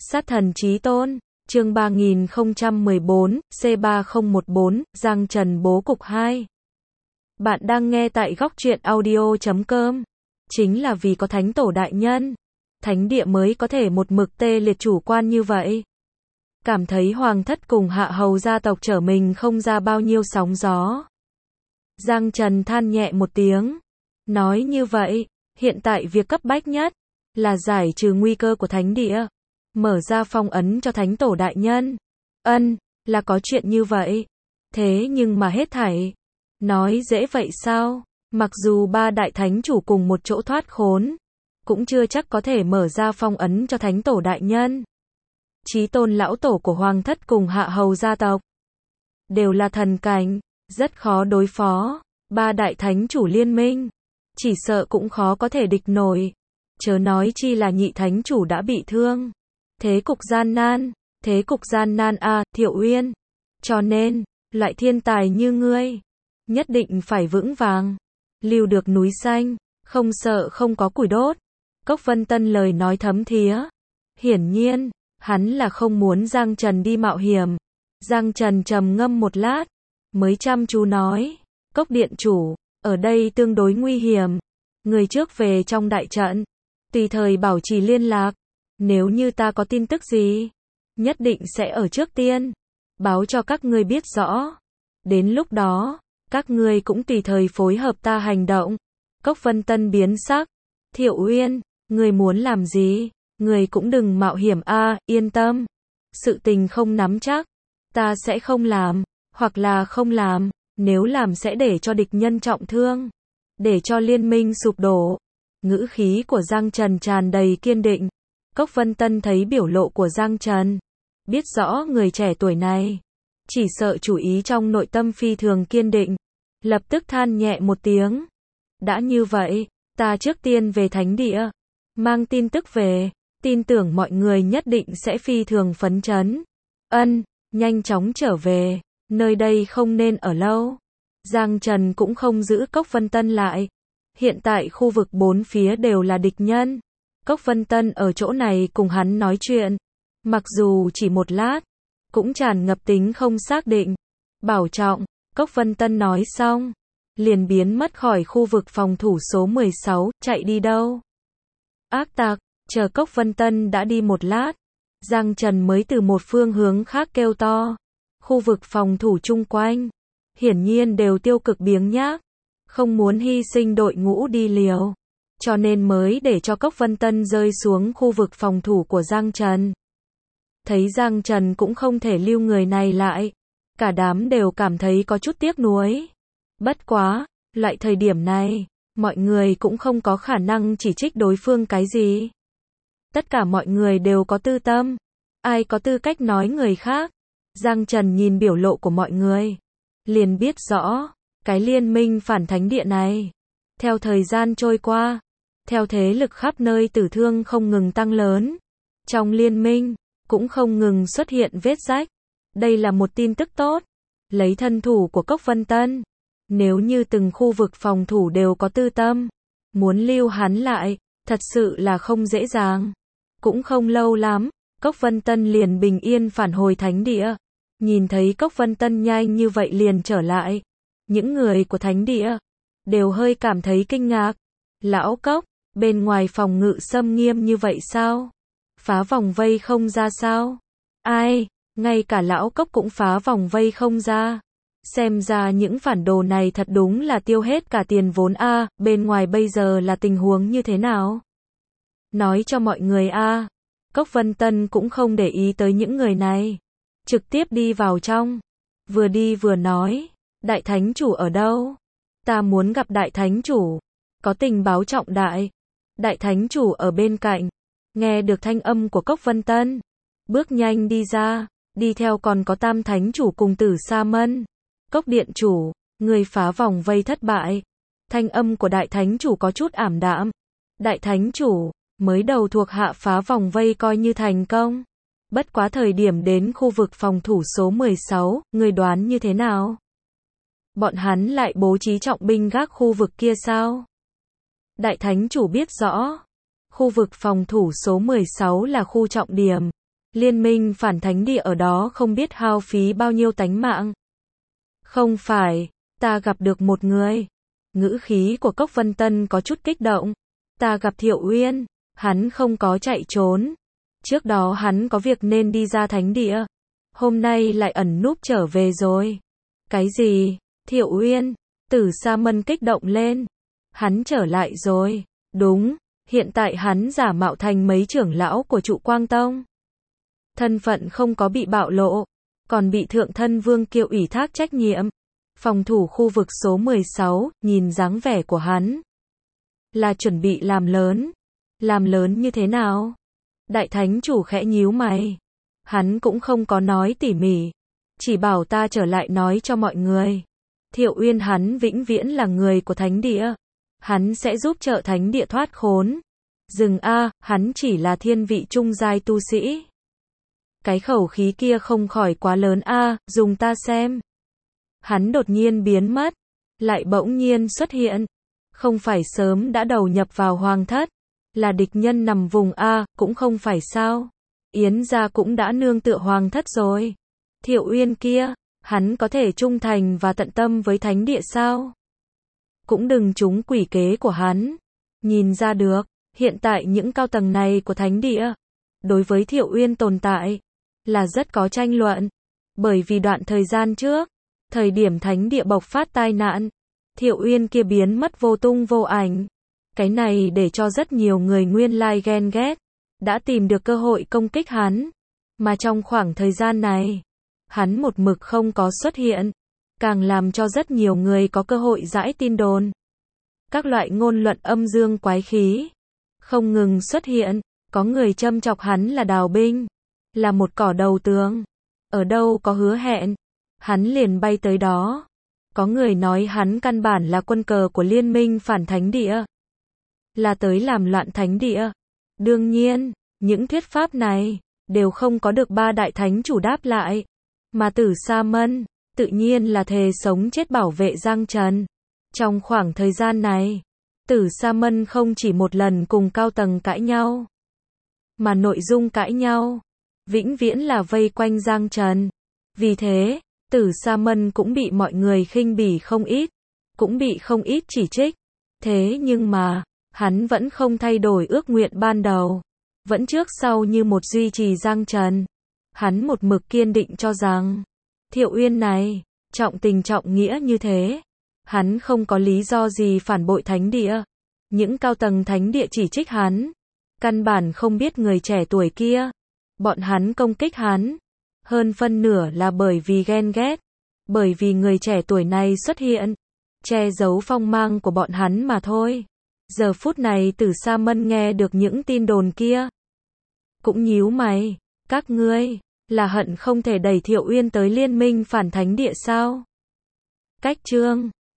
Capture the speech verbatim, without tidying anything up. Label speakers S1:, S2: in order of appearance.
S1: Sát thần chí tôn, chương ba nghìn không trăm mười bốn, C ba không một bốn, Giang Trần bố cục hai. Bạn đang nghe tại góc truyện audio chấm com. Chính là vì có thánh tổ đại nhân, thánh địa mới có thể một mực tê liệt chủ quan như vậy. Cảm thấy hoàng thất cùng hạ hầu gia tộc trở mình không ra bao nhiêu sóng gió. Giang Trần than nhẹ một tiếng, nói như vậy, hiện tại việc cấp bách nhất là giải trừ nguy cơ của thánh địa, mở ra phong ấn cho thánh tổ đại nhân. Ân, là có chuyện như vậy. Thế nhưng mà hết thảy, nói dễ vậy sao? Mặc dù ba đại thánh chủ cùng một chỗ thoát khốn, cũng chưa chắc có thể mở ra phong ấn cho thánh tổ đại nhân. Chí tôn lão tổ của hoàng thất cùng hạ hầu gia tộc đều là thần cảnh, rất khó đối phó. Ba đại thánh chủ liên minh, chỉ sợ cũng khó có thể địch nổi. Chớ nói chi là nhị thánh chủ đã bị thương. Thế cục gian nan, thế cục gian nan a, à, Thiệu Uyên. Cho nên, loại thiên tài như ngươi, nhất định phải vững vàng, lưu được núi xanh, không sợ không có củi đốt. Cốc Vân Tân lời nói thấm thía. Hiển nhiên, hắn là không muốn Giang Trần đi mạo hiểm. Giang Trần trầm ngâm một lát, mới chăm chú nói, Cốc điện chủ, ở đây tương đối nguy hiểm. Người trước về trong đại trận, tùy thời bảo trì liên lạc. Nếu như ta có tin tức gì, nhất định sẽ ở trước tiên báo cho các ngươi biết rõ. Đến lúc đó, các ngươi cũng tùy thời phối hợp ta hành động. Cốc Vân Tân biến sắc. Thiệu Uyên, ngươi muốn làm gì? Ngươi cũng đừng mạo hiểm a, yên tâm. Sự tình không nắm chắc, ta sẽ không làm, hoặc là không làm, nếu làm sẽ để cho địch nhân trọng thương, để cho liên minh sụp đổ. Ngữ khí của Giang Trần tràn đầy kiên định. Cốc Vân Tân thấy biểu lộ của Giang Trần, biết rõ người trẻ tuổi này chỉ sợ chủ ý trong nội tâm phi thường kiên định, lập tức than nhẹ một tiếng. Đã như vậy, ta trước tiên về thánh địa, mang tin tức về, tin tưởng mọi người nhất định sẽ phi thường phấn chấn. Ân, nhanh chóng trở về, nơi đây không nên ở lâu. Giang Trần cũng không giữ Cốc Vân Tân lại. Hiện tại khu vực bốn phía đều là địch nhân. Cốc Vân Tân ở chỗ này cùng hắn nói chuyện, mặc dù chỉ một lát, cũng tràn ngập tính không xác định. Bảo trọng. Cốc Vân Tân nói xong, liền biến mất khỏi khu vực phòng thủ số mười sáu, chạy đi đâu? Ác tặc. Chờ Cốc Vân Tân đã đi một lát, Giang Trần mới từ một phương hướng khác kêu to. Khu vực phòng thủ chung quanh, hiển nhiên đều tiêu cực biếng nhác, không muốn hy sinh đội ngũ đi liều, cho nên mới để cho Cốc Vân Tân rơi xuống khu vực phòng thủ của Giang Trần. Thấy Giang Trần cũng không thể lưu người này lại, cả đám đều cảm thấy có chút tiếc nuối. Bất quá, loại thời điểm này, mọi người cũng không có khả năng chỉ trích đối phương cái gì. Tất cả mọi người đều có tư tâm, ai có tư cách nói người khác. Giang Trần nhìn biểu lộ của mọi người, liền biết rõ, cái liên minh phản thánh địa này, theo thời gian trôi qua, theo thế lực khắp nơi tử thương không ngừng tăng lớn, trong liên minh, cũng không ngừng xuất hiện vết rách. Đây là một tin tức tốt. Lấy thân thủ của Cốc Vân Tân, nếu như từng khu vực phòng thủ đều có tư tâm, muốn lưu hắn lại, thật sự là không dễ dàng. Cũng không lâu lắm, Cốc Vân Tân liền bình yên phản hồi thánh địa. Nhìn thấy Cốc Vân Tân nhanh như vậy liền trở lại, những người của thánh địa đều hơi cảm thấy kinh ngạc. Lão Cốc, bên ngoài phòng ngự xâm nghiêm như vậy sao? Phá vòng vây không ra sao? Ai, ngay cả Lão Cốc cũng phá vòng vây không ra. Xem ra những phản đồ này thật đúng là tiêu hết cả tiền vốn a, à, bên ngoài bây giờ là tình huống như thế nào? Nói cho mọi người a. À. Cốc Vân Tân cũng không để ý tới những người này, trực tiếp đi vào trong, vừa đi vừa nói, đại thánh chủ ở đâu? Ta muốn gặp đại thánh chủ, có tình báo trọng đại. Đại thánh chủ ở bên cạnh, nghe được thanh âm của Cốc Vân Tân, bước nhanh đi ra, đi theo còn có tam thánh chủ cùng Tử Sa Mân. Cốc điện chủ, người phá vòng vây thất bại. Thanh âm của đại thánh chủ có chút ảm đạm. Đại thánh chủ, mới đầu thuộc hạ phá vòng vây coi như thành công. Bất quá thời điểm đến khu vực phòng thủ số mười sáu, người đoán như thế nào? Bọn hắn lại bố trí trọng binh gác khu vực kia sao? Đại thánh chủ biết rõ, khu vực phòng thủ số mười sáu là khu trọng điểm, Liên minh phản thánh địa ở đó không biết hao phí bao nhiêu tánh mạng. Không phải, ta gặp được một người. Ngữ khí của Cốc Vân Tân có chút kích động. Ta gặp Thiệu Uyên, hắn không có chạy trốn. Trước đó hắn có việc nên đi ra thánh địa. Hôm nay lại ẩn núp trở về rồi. Cái gì? Thiệu Uyên? Tử Sa Mân kích động lên. Hắn trở lại rồi. Đúng, hiện tại hắn giả mạo thành mấy trưởng lão của Trụ Quang Tông. Thân phận không có bị bạo lộ, còn bị Thượng Thân Vương Kiệu ủy thác trách nhiệm. Phòng thủ khu vực số mười sáu, nhìn dáng vẻ của hắn. Là chuẩn bị làm lớn. Làm lớn như thế nào? Đại Thánh Chủ khẽ nhíu mày. Hắn cũng không có nói tỉ mỉ. Chỉ bảo ta trở lại nói cho mọi người. Thiệu Uyên hắn vĩnh viễn là người của thánh địa. Hắn sẽ giúp trợ thánh địa thoát khốn. Dừng a, hắn chỉ là thiên vị trung giai tu sĩ. Cái khẩu khí kia không khỏi quá lớn a, dùng ta xem. Hắn đột nhiên biến mất, lại bỗng nhiên xuất hiện. Không phải sớm đã đầu nhập vào hoàng thất, là địch nhân nằm vùng a, cũng không phải sao. Yến gia cũng đã nương tựa hoàng thất rồi. Thiệu Uyên kia, hắn có thể trung thành và tận tâm với thánh địa sao? Cũng đừng trúng quỷ kế của hắn. Nhìn ra được, hiện tại những cao tầng này của thánh địa, đối với Thiệu Uyên tồn tại, là rất có tranh luận. Bởi vì đoạn thời gian trước, thời điểm thánh địa bộc phát tai nạn, Thiệu Uyên kia biến mất vô tung vô ảnh. Cái này để cho rất nhiều người nguyên lai ghen ghét, đã tìm được cơ hội công kích hắn. Mà trong khoảng thời gian này, hắn một mực không có xuất hiện, càng làm cho rất nhiều người có cơ hội dãi tin đồn. Các loại ngôn luận âm dương quái khí, không ngừng xuất hiện, có người châm chọc hắn là đào binh, là một cỏ đầu tường. Ở đâu có hứa hẹn, hắn liền bay tới đó. Có người nói hắn căn bản là quân cờ của liên minh phản thánh địa, là tới làm loạn thánh địa. Đương nhiên, những thuyết pháp này đều không có được ba đại thánh chủ đáp lại, mà Tử Sa Mân tự nhiên là thề sống chết bảo vệ Giang Trần. Trong khoảng thời gian này, Tử Sa Mân không chỉ một lần cùng cao tầng cãi nhau, mà nội dung cãi nhau vĩnh viễn là vây quanh Giang Trần. Vì thế, Tử Sa Mân cũng bị mọi người khinh bỉ không ít, cũng bị không ít chỉ trích. Thế nhưng mà, hắn vẫn không thay đổi ước nguyện ban đầu, vẫn trước sau như một duy trì Giang Trần. Hắn một mực kiên định cho rằng, Thiệu Uyên này, trọng tình trọng nghĩa như thế, hắn không có lý do gì phản bội thánh địa. Những cao tầng thánh địa chỉ trích hắn, căn bản không biết người trẻ tuổi kia. Bọn hắn công kích hắn, hơn phân nửa là bởi vì ghen ghét, bởi vì người trẻ tuổi này xuất hiện, che giấu phong mang của bọn hắn mà thôi. Giờ phút này Tử Sa Mân nghe được những tin đồn kia, cũng nhíu mày. Các ngươi, là hận không thể đẩy Thiệu Uyên tới liên minh phản thánh địa sao? Cách chương